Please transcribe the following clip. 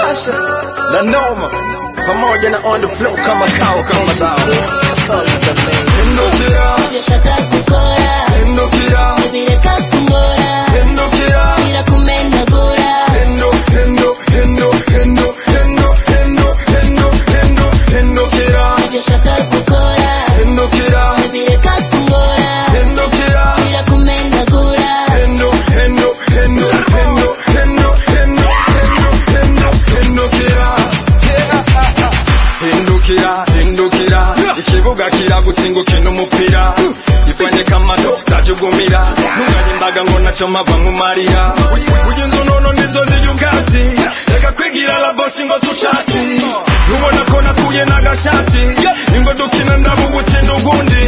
Asha La Noma pamoja na on the flow kama kao kama zao. Hindukira Ibyoshaka gukora hindukira ibireka kungora hindukira birakumenagura hindukira ibyoshaka gukora hindukira ibireka kungora hindukira birakumenagura hindukira ikibuga kiragutsinguka umupira gifanye kamato tajugumira ntunganye imbaga ngo naco mava nkumarira ugenzo nono nizo ziyugazi reka kwigira la bosi ngo tucati ntubona ko nakuye n'agashati ingo dukina ndabugutsinda ugundi